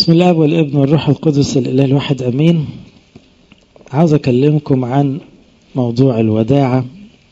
بسم الله والابن والروح القدس الإله الواحد أمين. عاوز أكلمكم عن موضوع الوداعة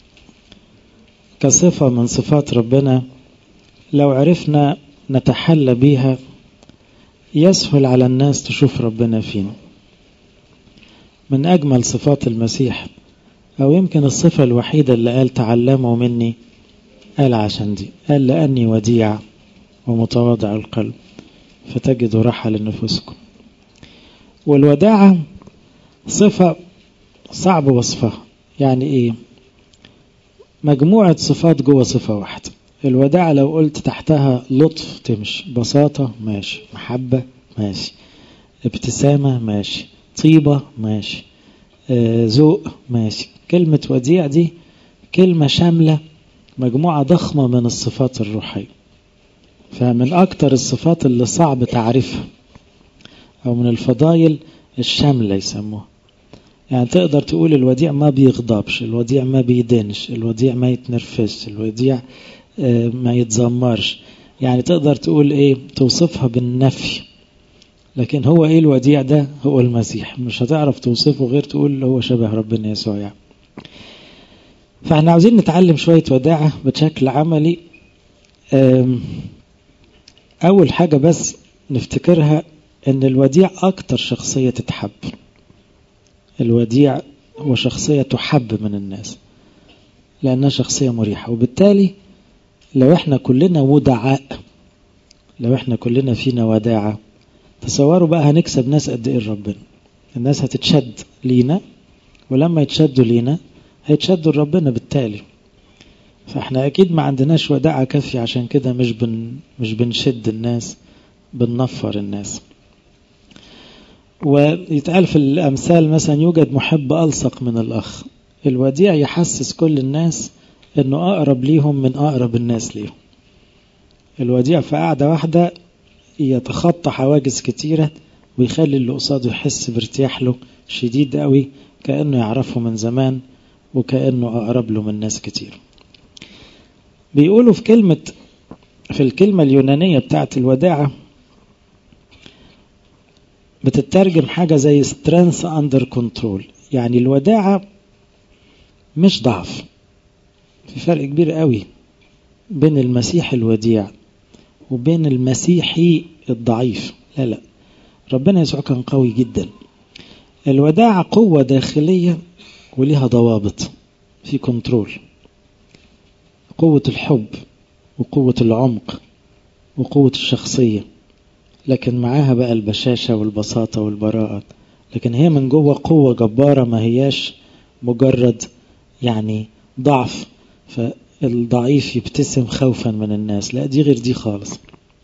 كصفة من صفات ربنا. لو عرفنا نتحلى بيها يسهل على الناس تشوف ربنا فينا. من أجمل صفات المسيح، أو يمكن الصفة الوحيدة اللي قال تعلموا مني، قال عشان دي، قال لأني وديع ومتواضع القلب فتجدوا راحة لنفسكم. والوداعة صفة صعب وصفها. يعني ايه؟ مجموعة صفات جوه صفة واحدة. الوداعة لو قلت تحتها لطف تمشي، بساطة ماشي، محبة ماشي، ابتسامة ماشي، طيبة ماشي، ذوق ماشي. كلمة وديع دي كلمة شاملة، مجموعة ضخمة من الصفات الروحية. فمن أكتر الصفات اللي صعب تعرفها، أو من الفضائل الشاملة يسموها. يعني تقدر تقول الوديع ما بيغضبش، الوديع ما بيدينش، الوديع ما يتنرفزش، الوديع ما يتذمرش. يعني تقدر تقول ايه، توصفها بالنفي. لكن هو ايه الوديع ده؟ هو المسيح. مش هتعرف توصفه غير تقول هو شبه ربنا يسوع يعني. فاحنا عاوزين نتعلم شوية وداعة بشكل عملي. أول حاجة بس نفتكرها إن الوديع أكتر شخصية تتحب. الوديع هو شخصية تحب من الناس لأنها شخصية مريحة. وبالتالي لو احنا كلنا ودعاء، لو احنا كلنا فينا وداعة، تصوروا بقى هنكسب ناس قد ايه ربنا. الناس هتتشد لينا، ولما يتشدوا لينا هيتشدوا لربنا بالتالي. فاحنا اكيد ما عندناش وداعة كافية، عشان كده مش بنشد الناس، بننفر الناس. ويتقال في الأمثال مثلا يوجد محب ألصق من الأخ. الوديع يحسس كل الناس أنه أقرب ليهم من أقرب الناس ليهم. الوديع في قاعدة واحدة يتخطى حواجز كتيرة، ويخلي اللي قصاده يحس بارتياح له شديد قوي، كأنه يعرفه من زمان، وكأنه أقرب له من ناس كتير. بيقولوا في الكلمة اليونانية بتاعت الوداعة بتترجم حاجة زي strength under control. يعني الوداعة مش ضعف. في فرق كبير قوي بين المسيح الوديع وبين المسيحي الضعيف. لا، ربنا يسوع كان قوي جدا. الوداعة قوة داخلية وليها ضوابط، في كنترول. قوة الحب وقوة العمق وقوة الشخصية، لكن معاها بقى البشاشة والبساطة والبراءة. لكن هي من جوه قوة جبارة، ما هياش مجرد يعني ضعف فالضعيف يبتسم خوفا من الناس. لا، دي غير دي خالص.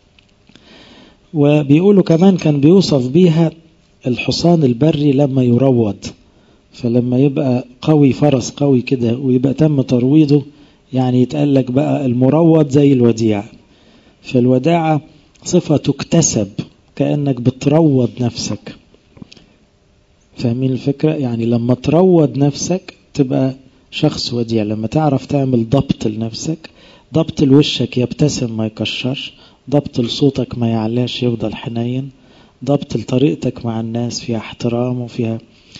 وبيقولوا كمان كان بيوصف بيها الحصان البري لما يروض. فلما يبقى قوي، فرس قوي كده ويبقى تم ترويضه، يعني يتقالك بقى المروض زي الوديع. فالوداعة صفة تكتسب، كأنك بتروض نفسك. فاهمين الفكرة؟ يعني لما تروض نفسك تبقى شخص وديع. لما تعرف تعمل ضبط لنفسك، ضبط لوشك يبتسم ما يكشرش، ضبط لصوتك ما يعلاش يفضل حنين، ضبط لطريقتك مع الناس فيها احترام وفيها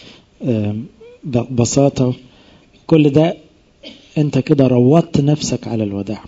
بساطة. كل ده انت كده روضت نفسك على الوداع.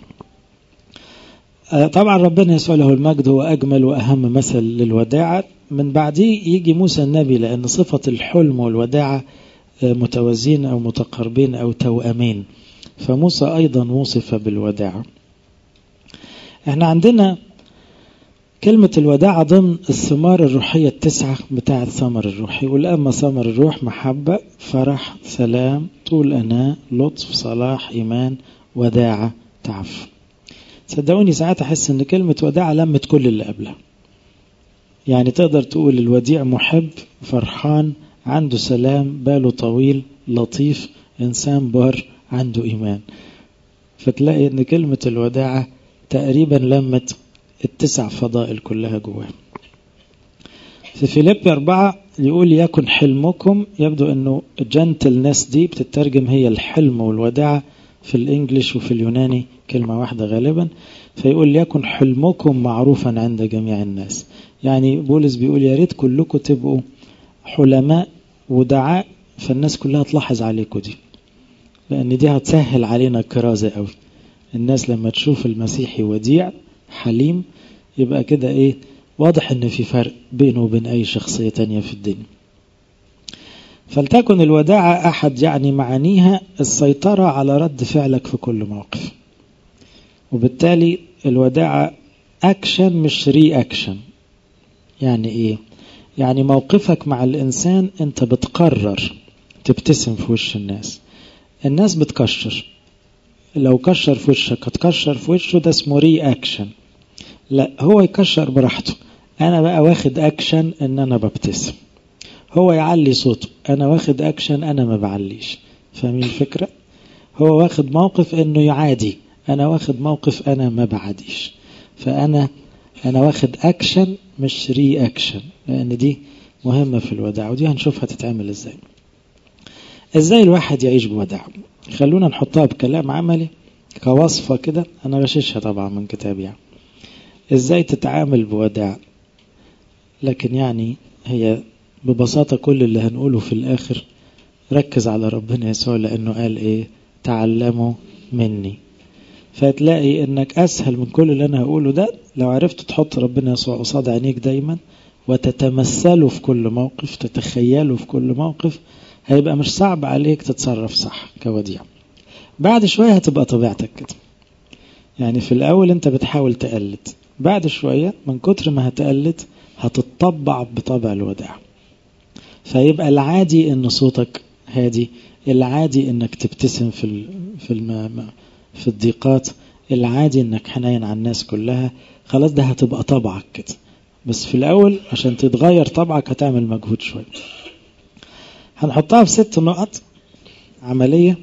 طبعا ربنا يسوع له المجد هو أجمل وأهم مثل للوداعة. من بعديه يجي موسى النبي، لأن صفة الحلم والوداعة متوازين أو متقاربين أو توأمين. فموسى أيضا وصف بالوداعة. احنا عندنا كلمة الوداعة ضمن الثمار الروحية التسعة بتاعة ثمر الروح. يقول أما ثمر الروح محبة، فرح، سلام، طول أناة، لطف، صلاح، إيمان، وداعة، تعفف. صدقوني ساعات أحس أن كلمة وداعة لمت كل اللي قبلها. يعني تقدر تقول الوديع محب، فرحان، عنده سلام، باله طويل، لطيف، إنسان بار، عنده إيمان. فتلاقي أن كلمة الوداعة تقريبا لمت التسع فضائل كلها جواه. في فيليبي 4 يقول يكن حلمكم. يبدو أنه جنتلنس دي بتترجم هي الحلم والوداعة في الإنجليش وفي اليوناني كلمة واحدة غالبا. فيقول يكن حلمكم معروفا عند جميع الناس. يعني بولس بيقول يا ريت كلكم تبقوا حلماء ودعاء، فالناس كلها تلاحظ عليكم دي، لأن دي هتسهل علينا الكرازة قوي. الناس لما تشوف المسيحي وديع حليم يبقى كده ايه، واضح ان في فرق بينه وبين اي شخصية تانية في الدنيا. فلتكن الوداعة أحد يعني معانيها السيطرة على رد فعلك في كل موقف، وبالتالي الوداعة أكشن مش ري أكشن. يعني إيه؟ يعني موقفك مع الإنسان أنت بتقرر تبتسم في وش الناس. الناس بتكشر، لو كشر في وشك هتكشر في وشه، ده اسمه ري أكشن. لا، هو يكشر براحته، أنا بقى واخد أكشن إن أنا ببتسم. هو يعلي صوته، أنا واخد أكشن أنا ما بعليش. فاهمين الفكرة؟ هو واخد موقف إنه يعادي، أنا واخد موقف أنا ما بعاديش. فأنا واخد أكشن مش ري أكشن، لأن دي مهمة في الوداع، ودي هنشوفها تتعمل إزاي الواحد يعيش بوداع. خلونا نحطها بكلام عملي كوصفة كده، أنا غششها طبعا من كتابي يعني. إزاي تتعامل بوداع، لكن يعني هي ببساطة كل اللي هنقوله في الآخر ركز على ربنا يسوع، لأنه قال إيه؟ تعلموا مني. فتلاقي إنك أسهل من كل اللي أنا هقوله ده لو عرفت تحط ربنا يسوع قصاد عينيك دايما وتتمثله في كل موقف، تتخيله في كل موقف، هيبقى مش صعب عليك تتصرف صح كوديع. بعد شوية هتبقى طبيعتك كده. يعني في الأول أنت بتحاول تقلد، بعد شوية من كتر ما هتقلد هتتطبع بطبع الوداع. فيبقى العادي ان صوتك هادي، العادي انك تبتسم في الضيقات، العادي انك حنين على الناس كلها. خلاص ده هتبقى طبعك كده. بس في الاول عشان تتغير طبعك هتعمل مجهود شوية. هنحطها في 6 نقط عملية.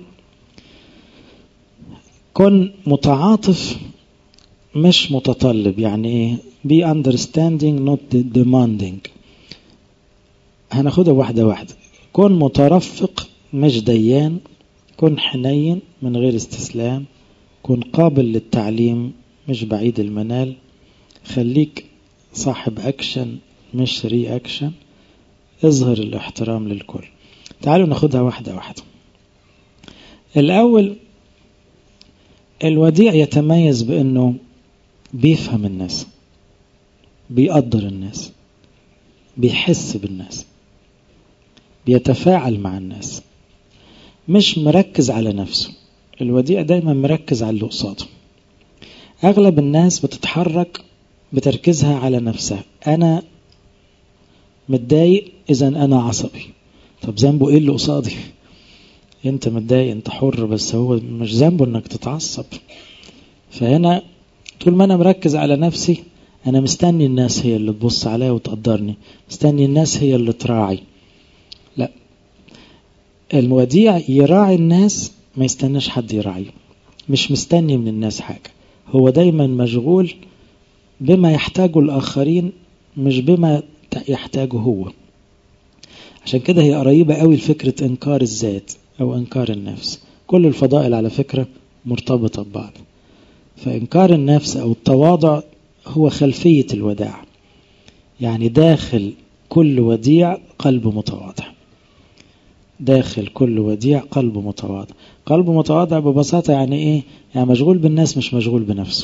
كن متعاطف مش متطلب. يعني ايه؟ be understanding not demanding. هناخدها واحدة واحدة. كن مترفق مش ديان. كن حنين من غير استسلام. كن قابل للتعليم مش بعيد المنال. خليك صاحب أكشن مش ري أكشن. اظهر الاحترام للكل. تعالوا ناخدها واحدة واحدة. الأول، الوديع يتميز بأنه بيفهم الناس، بيقدر الناس، بيحس بالناس، بيتفاعل مع الناس، مش مركز على نفسه. الوديع دايما مركز على اللي قصاده. أغلب الناس بتتحرك بتركيزها على نفسها. أنا متضايق إذا أنا عصبي. طب ذنبه إيه اللي قصادي؟ أنت متضايق، أنت حر، بس هو مش ذنبه أنك تتعصب. فهنا طول ما أنا مركز على نفسي أنا مستني الناس هي اللي تبص عليا وتقدرني، مستني الناس هي اللي تراعي. لا، الوديع يراعي الناس، ما يستناش حد يراعيه. مش مستني من الناس حاجة، هو دايما مشغول بما يحتاجه الآخرين مش بما يحتاجه هو. عشان كده هي قريبة قوي لفكرة إنكار الذات أو إنكار النفس. كل الفضائل على فكرة مرتبطة ببعض. فإنكار النفس أو التواضع هو خلفية الوداع. يعني داخل كل وديع قلب متواضع. داخل كل وديع قلب متواضع. قلب متواضع ببساطة يعني إيه؟ يعني مشغول بالناس مش مشغول بنفسه.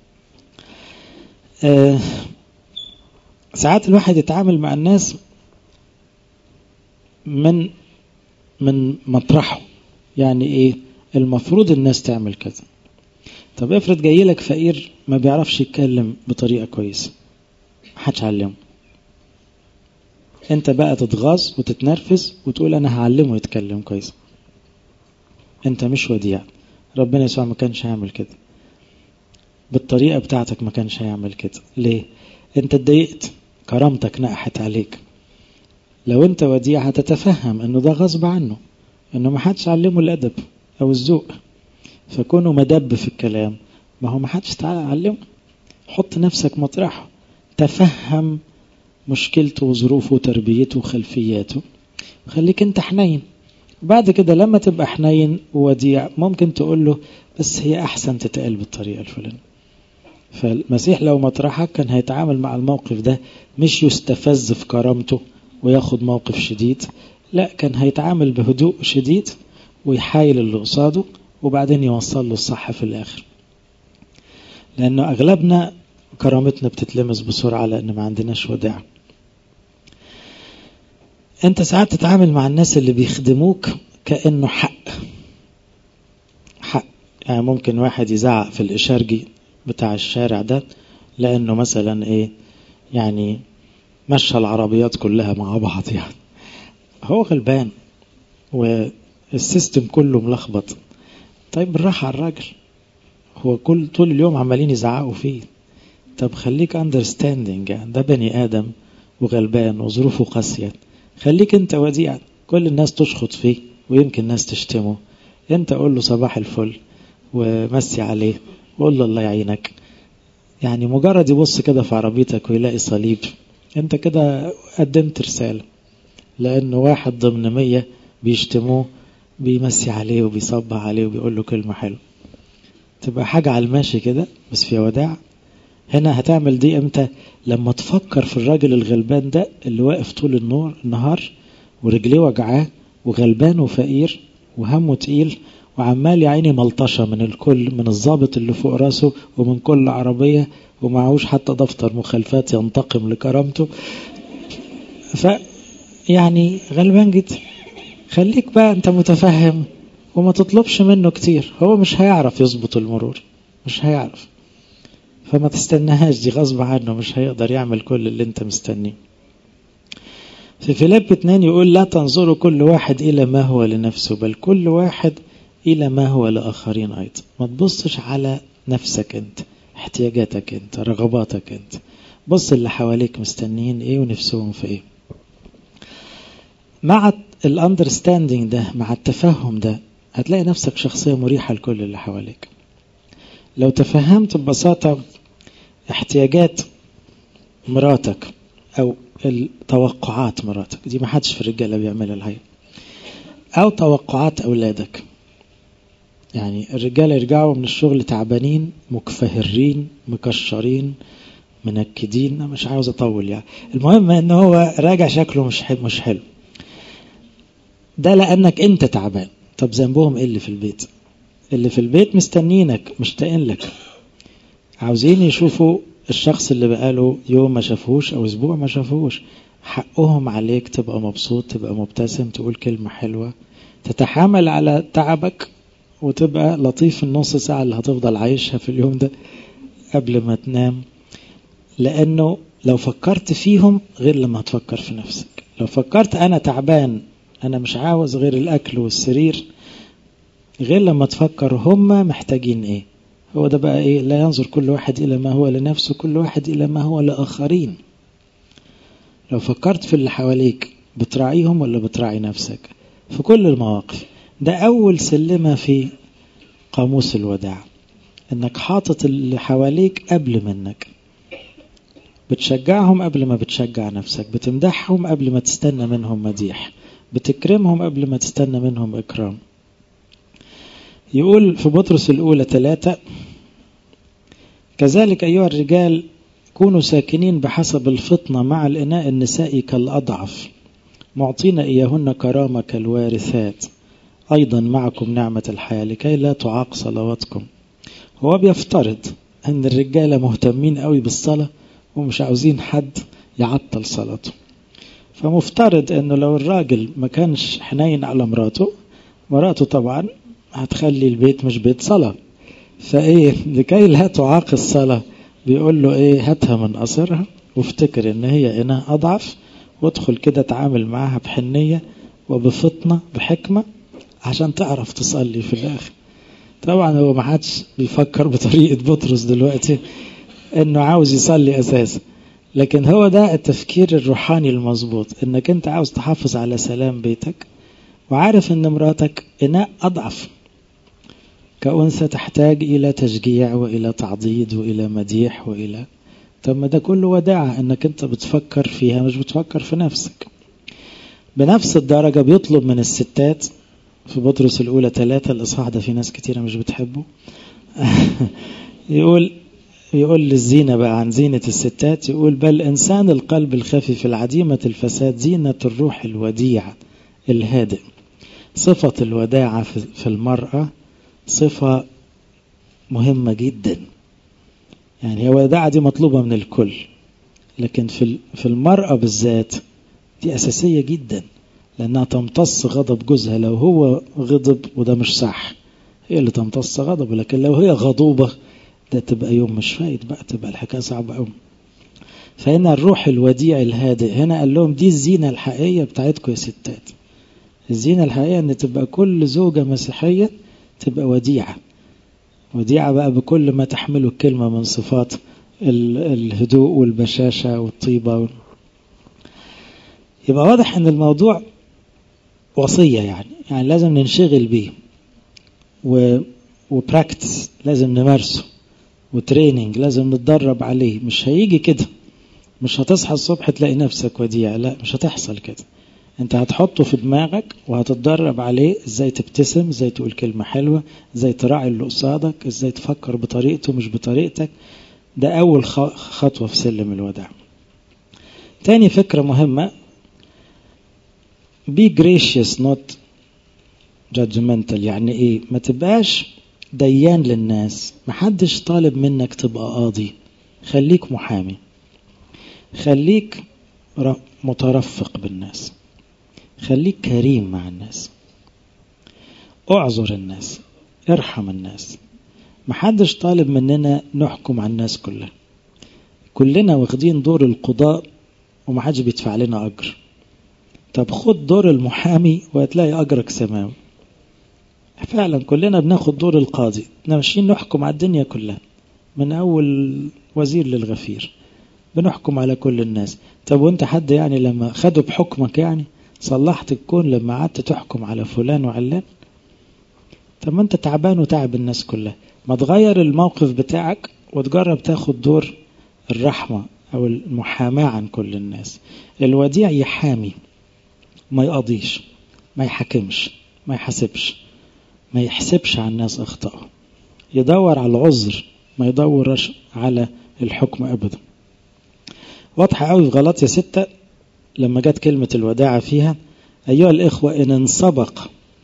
ساعات الواحد يتعامل مع الناس من مطرحه. يعني إيه؟ المفروض الناس تعمل كذا. طب افرض جاي لك فقير ما بيعرفش يتكلم بطريقة كويسة، محدش علمه. انت بقى تتغاظ وتتنرفز وتقول انا هعلمه يتكلم كويس. انت مش وديع. ربنا يسوع ما كانش هيعمل كده بالطريقة بتاعتك، ما كانش هيعمل كده. ليه؟ انت اتضايقت، كرامتك نقحت عليك. لو انت وديع هتتفهم انه ده غصب عنه، انه ما حدش علمه الادب او الذوق، فكونه مدب في الكلام، ما هو ما حدش تعالى علمه. حط نفسك مطرحه، تفهم مشكلته وظروفه وتربيته وخلفياته، وخليك انت حنين. بعد كده لما تبقى حنين ووديع ممكن تقول له بس هي احسن تتقال بالطريقة الفلانية. فالمسيح لو مطرحك كان هيتعامل مع الموقف ده، مش يستفز في كرامته وياخد موقف شديد، لا كان هيتعامل بهدوء شديد ويحايل اللي قصاده وبعدين يوصل له الصح في الآخر. لأنه أغلبنا كرامتنا بتتلمس بسرعة لأن ما عندناش وداع. أنت ساعات تتعامل مع الناس اللي بيخدموك كأنه حق. يعني ممكن واحد يزعق في الإشارجي بتاع الشارع ده لأنه مثلا يعني مشى العربيات كلها مع بعض، يعني هو غلبان والسيستم كله ملخبط. طيب بالراحة على الراجل، هو طول اليوم عمالين يزعقوا فيه. طب خليك understanding، يعني ده بني آدم وغلبان وظروفه قاسية، خليك انت وديع. كل الناس تشخط فيه ويمكن الناس تشتمه، انت قول له صباح الفل ومسي عليه وقول له الله يعينك. يعني مجرد يبص كده في عربيتك ويلاقي صليب، انت كده قدمت رسالة. لأنه واحد ضمن 100 بيشتموه بيمسي عليه وبيصبح عليه وبيقول له كلمة حلوة. تبقى حاجة على الماشي كده بس فيها وداع. هنا هتعمل دي امتى؟ لما تفكر في الراجل الغلبان ده اللي واقف طول النهار ورجليه وجعاه وغلبان وفقير وهمه تقيل وعمال يعيني ملطشة من الكل، من الضابط اللي فوق راسه ومن كل عربية، ومعهوش حتى دفتر مخالفات ينتقم لكرامته. يعني غلبان جدا. خليك بقى انت متفهم وما تطلبش منه كتير، هو مش هيعرف يظبط المرور، مش هيعرف. فما تستناهاش دي، غصب عنه مش هيقدر يعمل كل اللي انت مستنيه. في فيليب 2 يقول لا تنظروا كل واحد إلى ما هو لنفسه، بل كل واحد إلى ما هو لآخرين أيضا. ما تبصش على نفسك انت، احتياجاتك انت، رغباتك انت، بص اللي حواليك مستنيين ايه ونفسهم في ايه. مع الاندرستاندينج ده، مع التفهم ده، هتلاقي نفسك شخصية مريحة لكل اللي حواليك. لو تفهمت ببساطة احتياجات مراتك أو توقعات مراتك، دي ما حدش في الرجالة بيعملها الحقيقة، أو توقعات أولادك. يعني الرجالة يرجعوا من الشغل تعبانين مكفهرين مكشرين منكدين، مش عاوز أطول يعني. المهم إن هو راجع شكله مش حلو، ده لأنك أنت تعبان. طب ذنبهم إيه اللي في البيت؟ اللي في البيت مستنينك مشتاقين لك، عاوزين يشوفوا الشخص اللي بقاله يوم ما شافوش أو أسبوع ما شافوش. حقهم عليك تبقى مبسوط، تبقى مبتسم، تقول كلمة حلوة، تتحامل على تعبك وتبقى لطيف النص ساعة اللي هتفضل عايشها في اليوم ده قبل ما تنام. لأنه لو فكرت فيهم غير لما تفكر في نفسك. لو فكرت أنا تعبان أنا مش عاوز غير الأكل والسرير، غير لما تفكر هم محتاجين إيه. هو ده بقى إيه؟ لا ينظر كل واحد إلى ما هو لنفسه، كل واحد إلى ما هو لآخرين. لو فكرت في اللي حواليك بتراعيهم ولا بتراعي نفسك في كل المواقف. ده أول سلمة في قاموس الوداع، إنك حاطط اللي حواليك قبل منك، بتشجعهم قبل ما بتشجع نفسك، بتمدحهم قبل ما تستنى منهم مديح، بتكرمهم قبل ما تستنى منهم إكرام. يقول في بطرس الأولى 3 كذلك أيها الرجال كونوا ساكنين بحسب الفطنة مع الإناء النسائي كالأضعف، معطين إياهن كرامة كالوارثات، أيضا معكم نعمة الحياة لكي لا تعاق صلواتكم. هو بيفترض أن الرجالة مهتمين قوي بالصلاة ومش عاوزين حد يعطل صلاته. فمفترض أنه لو الراجل ما كانش حنين على مراته طبعا هتخلي البيت مش بيت صلاة. فإيه لكي لا تعاق الصلاة بيقول له إيه؟ هاتها من قصرها وافتكر إن هي إناء أضعف، وادخل كده تعامل معها بحنية وبفطنة بحكمة عشان تعرف تصلي في الآخر. طبعا هو ما حدش بيفكر بطريقة بطرس دلوقتي إنه عاوز يصلي أساسا، لكن هو ده التفكير الروحاني المظبوط، إنك أنت عاوز تحافظ على سلام بيتك وعارف إن مراتك إناء أضعف كأنثى تحتاج إلى تشجيع وإلى تعضيد وإلى مديح وإلى. طب ما ده كله وداعة، إنك أنت بتفكر فيها مش بتفكر في نفسك. بنفس الدرجة بيطلب من الستات في بطرس الأولى 3 الإصحاح ده في ناس كتيرة مش بتحبه يقول يقول للزينة بقى عن زينة الستات، يقول بل إنسان القلب الخفيف العديمة الفساد زينة الروح الوديع الهادئ. صفة الوداعة في المرأة صفة مهمة جدا، يعني الوداعة دي مطلوبة من الكل، لكن في المرأة بالذات دي أساسية جدا، لأنها تمتص غضب جوزها. لو هو غضب وده مش صح، هي اللي تمتص غضبه، لكن لو هي غضوبة ده تبقى يوم مش فايد بقى، تبقى الحكاية صعبة قوي. فهنا الروح الوديع الهادئ، هنا قال لهم دي الزينة الحقيقية بتاعتكم يا ستات. الزينة الحقيقية ان تبقى كل زوجة مسيحية تبقى وديعة، وديعة بقى بكل ما تحمله الكلمة من صفات الهدوء والبشاشة والطيبة. يبقى واضح ان الموضوع وصية، يعني لازم ننشغل بيه وبراكتس لازم نمارسه، وتريننج لازم نتدرب عليه. مش هيجي كده، مش هتصحى الصبح تلاقي نفسك وديع، لا مش هتحصل كده. انت هتحطه في دماغك وهتتدرب عليه، ازاي تبتسم، ازاي تقول كلمة حلوة، ازاي تراعي اللي قصادك، ازاي تفكر بطريقته مش بطريقتك. ده اول خطوة في سلم الوداع. تاني فكرة مهمة، be gracious not judgmental. يعني ايه؟ ما تبقاش ديان للناس، محدش طالب منك تبقى قاضي، خليك محامي، خليك مترفق بالناس، خليك كريم مع الناس، اعذر الناس، ارحم الناس. محدش طالب مننا نحكم على الناس كلها، كلنا واخدين دور القضاء ومحدش بيدفع لنا أجر. طب خد دور المحامي وهتلاقي أجرك سماوي. فعلا كلنا بناخد دور القاضي، ماشيين نحكم على الدنيا كلها من أول وزير للغفير، بنحكم على كل الناس. طب وانت حد يعني لما خدوا بحكمك يعني صلحت الكون لما قعدت تحكم على فلان وعلان؟ طب ما انت تعبان وتعب الناس كلها. ما تغير الموقف بتاعك وتجرب تاخد دور الرحمة أو المحاماة عن كل الناس. الوديع يحامي، ما يقضيش، ما يحكمش، ما يحاسبش، ما يحسبش عن الناس أخطأه، يدور على العذر، ما يدورش على الحكم أبدا. واضحة قوي في غلطية 6 لما جت كلمة الوداعة فيها، أيها الإخوة إن انسبق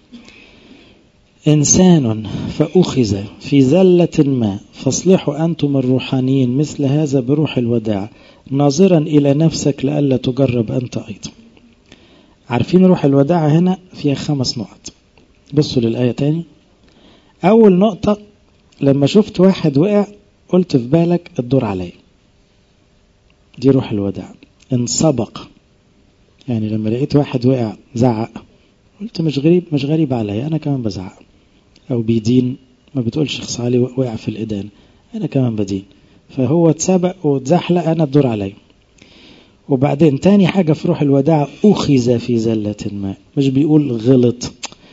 إنسان فأخذ في زلة ما فاصلحوا أنتم الروحانيين مثل هذا بروح الوداع ناظرا إلى نفسك لألا تجرب أنت أيضا. عارفين روح الوداع هنا فيها 5 نقط. بصوا للآية تاني. أول نقطة، لما شفت واحد وقع قلت في بالك الدور علي، دي روح الوداع. انسبق يعني لما لقيت واحد وقع زعق قلت مش غريب علي، أنا كمان بزعق. أو بيدين، ما بتقولش خص علي وقع في الإدان، أنا كمان بدين. فهو اتسبق واتزحلق، أنا الدور علي. وبعدين تاني حاجة في روح الوداع، أخذ في زلة ما، مش بيقول غلط،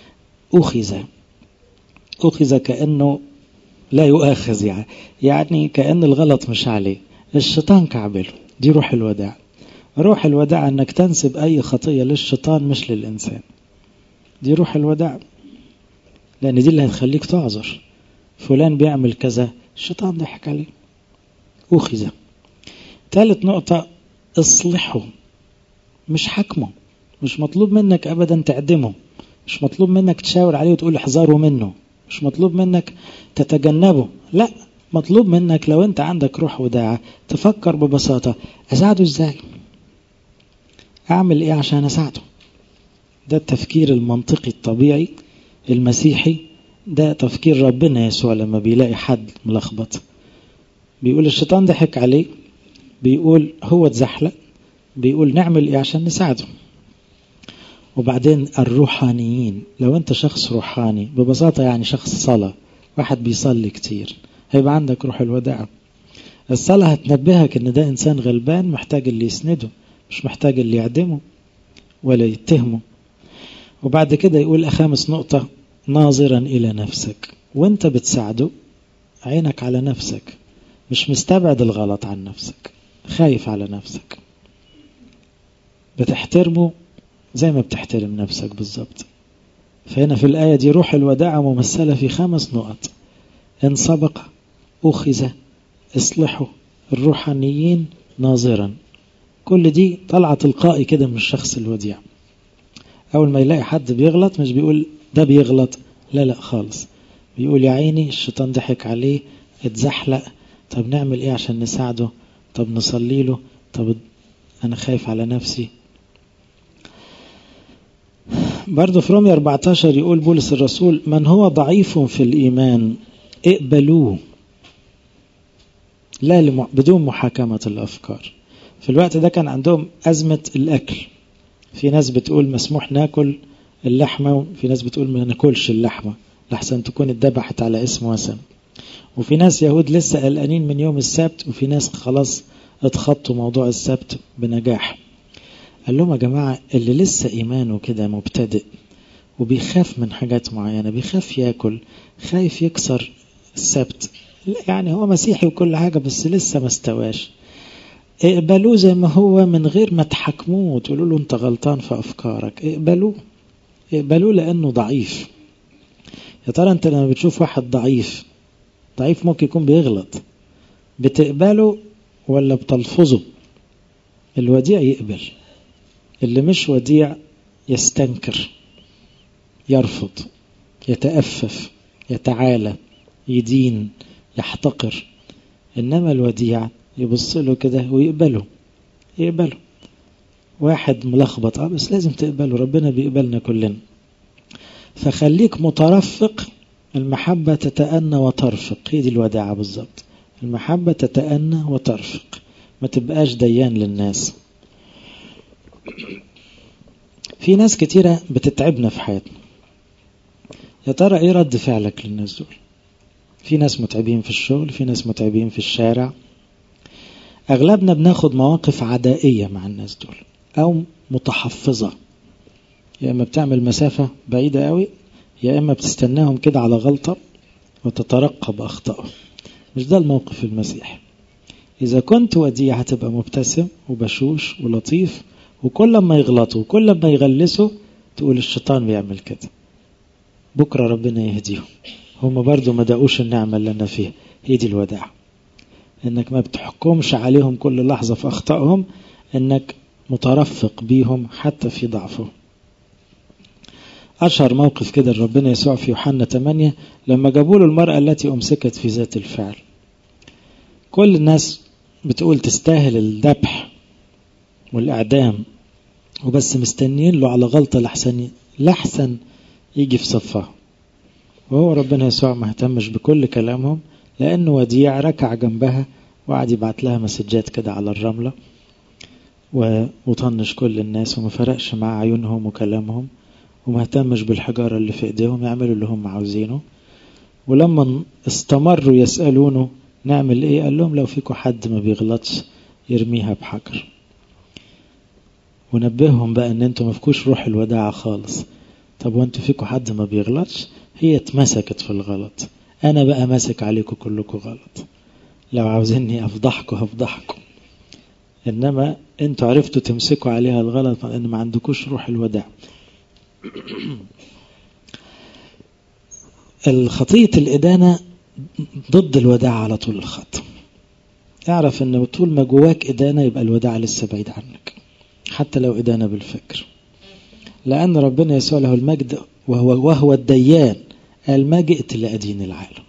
أخذ كأنه لا يؤاخذ، يعني كأن الغلط مش عليه، الشيطان كعبله. دي روح الوداع. روح الوداع أنك تنسب أي خطية للشيطان مش للإنسان. دي روح الوداع، لأن دي اللي هتخليك تعذر. فلان بيعمل كذا، الشيطان ضحك عليه، أخذ. ثالث نقطة، اصلحه، مش حكمه. مش مطلوب منك أبدا تعدمه، مش مطلوب منك تشاور عليه وتقول احذروا منه، مش مطلوب منك تتجنبه، لا، مطلوب منك لو انت عندك روح وداعة تفكر ببساطة، أساعده ازاي؟ أعمل ايه عشان أساعده؟ ده التفكير المنطقي الطبيعي المسيحي، ده تفكير ربنا يسوع لما بيلاقي حد ملخبط. بيقول الشيطان ضحك عليه، بيقول هو اتزحلق، بيقول نعمل ايه عشان نساعده. وبعدين الروحانيين، لو انت شخص روحاني ببساطة يعني شخص صلاة، واحد بيصلي كتير، هيبقى عندك روح الوداع. الصلاة هتنبهك ان ده انسان غلبان محتاج اللي يسنده، مش محتاج اللي يعدمه ولا يتهمه. وبعد كده يقول 5 نقطة، ناظرا إلى نفسك، وانت بتساعده عينك على نفسك، مش مستبعد الغلط عن نفسك، خايف على نفسك، بتحترمه زي ما بتحترم نفسك بالضبط. فهنا في الآية دي روح الوداع ممثلة في 5 نقط، إن سبق، أخذ، اصلحوا الروحانيين ناظرا. كل دي طلعة تلقائي كده من الشخص الوديع. أول ما يلاقي حد بيغلط مش بيقول ده بيغلط، لا خالص، بيقول يا عيني الشيطان ضحك عليه، اتزحلق، طب نعمل ايه عشان نساعده، طب نصلي له، طب أنا خايف على نفسي. برضو في رومية 14 يقول بولس الرسول من هو ضعيف في الإيمان اقبلوه لا بدون محاكمة الأفكار. في الوقت ده كان عندهم أزمة الأكل، في ناس بتقول مسموح ناكل اللحمة، وفي ناس بتقول ما ناكلش اللحمة لحسن تكون اتذبحت على اسم وثن، وفي ناس يهود لسه قلقانين من يوم السبت، وفي ناس خلاص اتخطوا موضوع السبت بنجاح. قال لهم يا جماعة اللي لسه إيمانه كده مبتدئ وبيخاف من حاجات معينة، بيخاف ياكل، خايف يكسر السبت، يعني هو مسيحي وكل حاجة بس لسه ما استواش، اقبلوه زي ما هو من غير ما تحكموه وتقولوا له انت غلطان في أفكارك. اقبلوه لأنه ضعيف. يا ترى انت لما بتشوف واحد ضعيف ممكن يكون بيغلط، بتقبله ولا بتلفظه؟ الوديع يقبل، اللي مش وديع يستنكر، يرفض، يتأفف، يتعالى، يدين، يحتقر. إنما الوديع يبص له كده ويقبله. واحد ملخبط بس لازم تقبله، ربنا بيقبلنا كلنا. فخليك مترفق، المحبة تتأنى وترفق، هي دي الوداعة بالظبط. المحبة تتأنى وترفق، ما تبقاش ديان للناس. في ناس كتيرة بتتعبنا في حياتنا، يا ترى ايه رد فعلك للناس دول؟ في ناس متعبين في الشغل، في ناس متعبين في الشارع. اغلبنا بناخد مواقف عدائية مع الناس دول او متحفظة، يا اما بتعمل مسافة بعيدة قوي، يا اما بتستناهم كده على غلطة وتترقب اخطائهم. مش ده الموقف المسيحي. اذا كنت وديع هتبقى مبتسم وبشوش ولطيف، وكل ما يغلطوا وكل ما يغلسوا تقول الشيطان بيعمل كده، بكرة ربنا يهديهم، هم برضو ما دقوش النعمة اللي أنا فيها. هي دي الوداع، إنك ما بتحكمش عليهم كل لحظة في أخطائهم، إنك مترفق بيهم حتى في ضعفهم. أشهر موقف كده ربنا يسوع في يوحنا 8 لما جابوا له المرأة التي أمسكت في ذات الفعل. كل الناس بتقول تستاهل الذبح والإعدام، وبس مستنين له على غلطة لحسن يجي في صفها. وهو ربنا يسوع ما اهتمش بكل كلامهم، لأنه وديع ركع جنبها وقعد يبعت لها مسجات كده على الرملة وطنش كل الناس، وما فرقش مع عيونهم وكلامهم، وما اهتمش بالحجارة اللي في ايديهم، يعملوا اللي هم عاوزينه. ولما استمروا يسألونه نعمل ايه، قال لهم لو فيكم حد ما بيغلطش يرميها بحجر. ونبههم بقى ان انتوا ما فيكوش روح الوداعة خالص. طب وانتوا فيكم حد ما بيغلطش، هي اتمسكت في الغلط، انا بقى ماسك عليكم كلكم غلط، لو عاوزيني افضحكم هفضحكم، انما انتوا عرفتوا تمسكوا عليها الغلط لان ما عندكوش روح الوداع. الخطية الإدانة ضد الوداع على طول الخط. اعرف ان طول ما جواك إدانة يبقى الوداع لسه بعيد عنك، حتى لو إدانة بالفكر، لأن ربنا يسوع له المجد وهو الديان قال ما جئت لأدين العالم.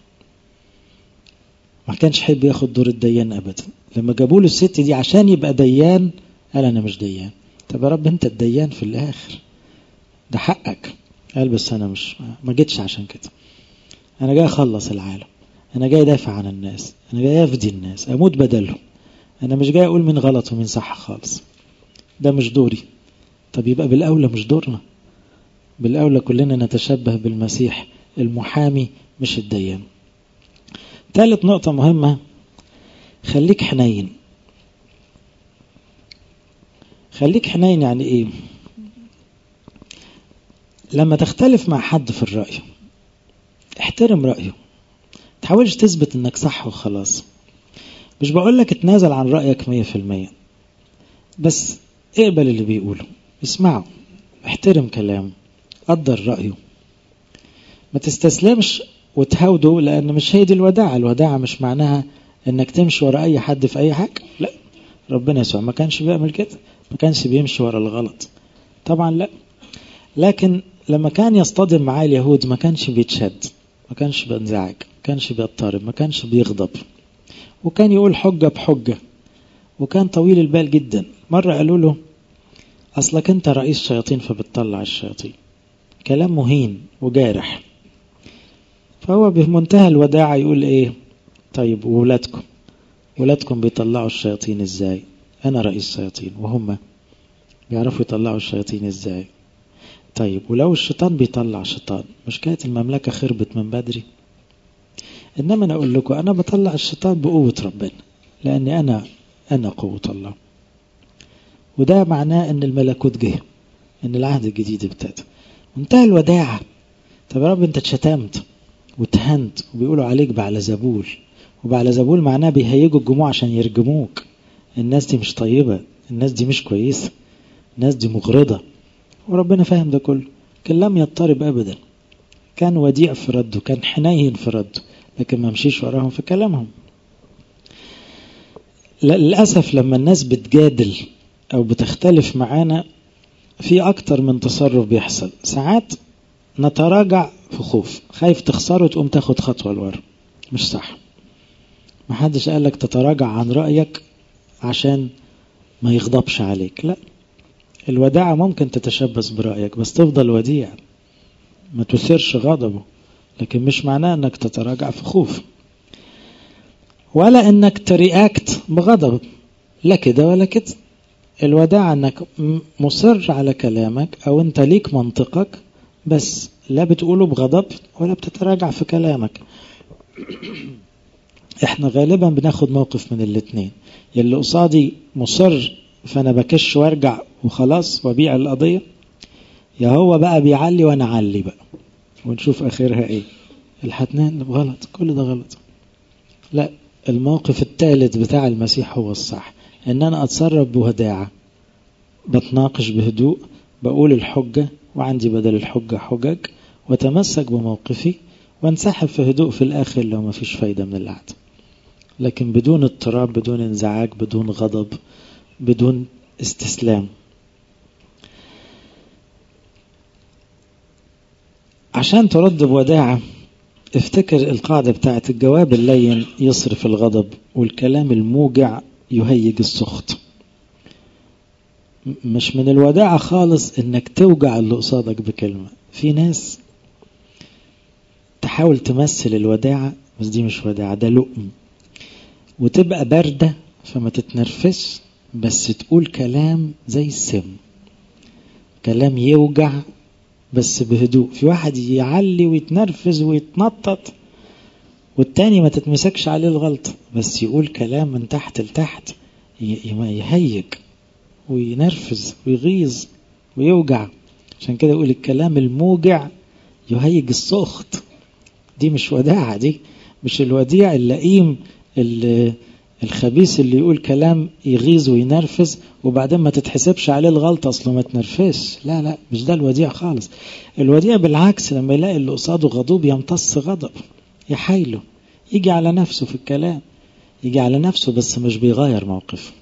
ما كانش حب ياخد دور الديان أبدا. لما جابوا له الست دي عشان يبقى ديان قال أنا مش ديان. طب يا رب أنت الديان في الآخر، ده حقك. قال بس أنا ما جيتش عشان كده، أنا جاي أخلص العالم، أنا جاي أدافع عن الناس، أنا جاي أفدي الناس، أموت بدلهم، أنا مش جاي أقول من غلط ومن صح خالص، ده مش دوري. طب يبقى بالأولى مش دورنا، بالأولى كلنا نتشبه بالمسيح المحامي مش الديان. ثالث نقطة مهمة، خليك حنين. خليك حنين يعني ايه؟ لما تختلف مع حد في الرأي احترم رأيه، تحاولش تثبت انك صح وخلاص. مش بقولك اتنازل عن رأيك 100%، بس اقبل اللي بيقوله، اسمعه، احترم كلامه، قدر رأيه، ما تستسلمش وتهاوده، لأن مش هي دي الوداعة. الوداعة مش معناها انك تمشي ورا اي حد في اي حاجة؟ لا، ربنا يسوع ما كانش بيعمل كده، ما كانش بيمشي ورا الغلط طبعا، لا. لكن لما كان يصطدم معاه اليهود ما كانش بيتشد، ما كانش بينزعج، ما كانش بيضطرب، ما كانش بيغضب، وكان يقول حجة بحجة، وكان طويل البال جدا. مرة قالوا له أصلك أنت رئيس شياطين فبتطلع الشياطين، كلام مهين وجارح. فهو بمنتهى الوداعة يقول إيه؟ طيب ولادكم بيطلعوا الشياطين إزاي؟ أنا رئيس شياطين وهم بيعرفوا يطلعوا الشياطين إزاي؟ طيب ولو الشيطان بيطلع شيطان، مش كانت المملكة خربت من بدري؟ إنما أنا أقول لكم أنا بطلع الشيطان بقوة ربنا، لأني أنا قوة الله. وده معناه أن الملكوت جه، أن العهد الجديد ابتدى، وانتهى الوداعة. طب يا رب أنت اتشتمت واتهنت وبيقولوا عليك بعلزبول، وبعلزبول معناه بيهيجوا الجموع عشان يرجموك. الناس دي مش طيبة، الناس دي مش كويسة، الناس دي مغرضة، وربنا فاهم ده كله. كان لم يضطرب أبدا، كان وديع في رده، كان حنين في رده، لكن ما مشيش وراهم في كلامهم. للأسف لما الناس بتجادل أو بتختلف معانا في أكتر من تصرف بيحصل. ساعات نتراجع في خوف، خايف تخسره تقوم تاخد خطوة لورا، مش صح. محدش قالك تتراجع عن رأيك عشان ما يغضبش عليك، لا. الوداعة ممكن تتشبث برأيك بس تفضل وديع، ما تثيرش غضبه، لكن مش معناه انك تتراجع في خوف، ولا انك ترياكت بغضب، لا كده ولا كده. الوداعة انك مصر على كلامك، او انت ليك منطقك بس لا بتقوله بغضب ولا بتتراجع في كلامك. احنا غالبا بناخد موقف من الاتنين، يلي قصادي مصر فانا بكش وارجع وخلاص وبيع القضية، يا هو بقى بيعلي وانا علي بقى ونشوف اخرها ايه. الحتنين غلط، كل ده غلط. لا، الموقف الثالث بتاع المسيح هو الصح، ان انا اتصرف بوداعة، بتناقش بهدوء، بقول الحجة وعندي بدل الحجة حجج، وتمسك بموقفي وانسحب في هدوء في الاخر لو ما فيش فايدة من القعدة، لكن بدون اضطراب، بدون انزعاج، بدون غضب، بدون استسلام. عشان ترد بوداعة افتكر القاعدة بتاعت الجواب اللين يصرف الغضب، والكلام الموجع يهيج السخط. مش من الوداعة خالص انك توجع اللي قصادك بكلمة. في ناس تحاول تمثل الوداعة بس دي مش وداعة، ده لؤم، وتبقى باردة فما تتنرفش بس تقول كلام زي السم، كلام يوجع بس بهدوء. في واحد يعلي ويتنرفز ويتنطط، والتاني ما تتمسكش عليه الغلط بس يقول كلام من تحت لتحت يهيج وينرفز ويغيظ ويوجع. عشان كده يقول الكلام الموجع يهيج السخط. دي مش وداعة، دي مش الوديع اللئيم الخبيث اللي يقول كلام يغيظ وينرفز وبعدين ما تتحسبش عليه الغلطة اصله ما تنرفزش. لا لا، مش ده الوديع خالص. الوديع بالعكس لما يلاقي اللي قصاده غضوب يمتص غضب، يحايله، يجي على نفسه في الكلام، يجي على نفسه بس مش بيغير موقف.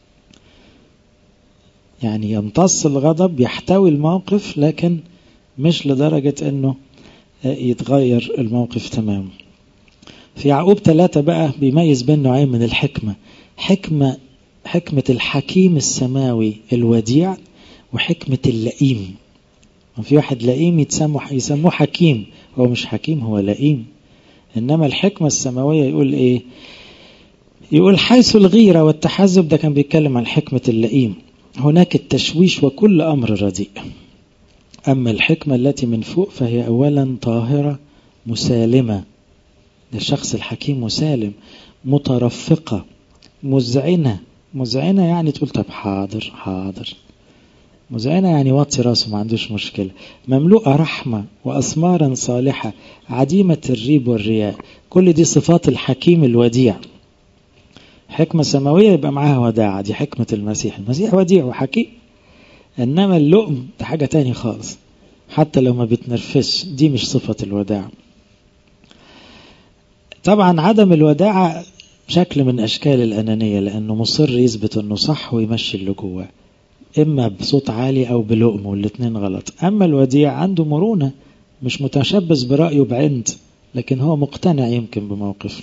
يعني يمتص الغضب، يحتوي الموقف، لكن مش لدرجة انه يتغير الموقف تماما. في يعقوب 3 بقى بيميز بين نوعين من الحكمة، حكمة الحكيم السماوي الوديع، وحكمة اللئيم. في واحد لئيم يسموه حكيم، هو مش حكيم، هو لئيم. إنما الحكمة السماوية يقول إيه؟ يقول حيث الغيرة والتحزب، ده كان بيتكلم عن حكمة اللئيم، هناك التشويش وكل أمر رديء. أما الحكمة التي من فوق فهي أولا طاهرة مسالمة، ده الشخص الحكيم مسالم، مترفقة، مذعنة يعني تقول طب حاضر حاضر، مذعنة يعني وطي راسه ما عندوش مشكلة، مملوءة رحمة وأثمارا صالحة، عديمة الريب والرياء. كل دي صفات الحكيم الوديع. حكمة سماوية يبقى معاها وداعة، دي حكمة المسيح. المسيح وديع وحكيم. إنما اللؤم ده حاجة تاني خالص، حتى لو ما بتنرفش، دي مش صفة الوداعة. طبعا عدم الوداعة شكل من أشكال الأنانية، لأنه مصر يثبت أنه صح ويمشي اللي جواه، إما بصوت عالي أو بلؤم، والاتنين غلط. أما الوديع عنده مرونة، مش متشبث برأيه بعند، لكن هو مقتنع يمكن بموقفه.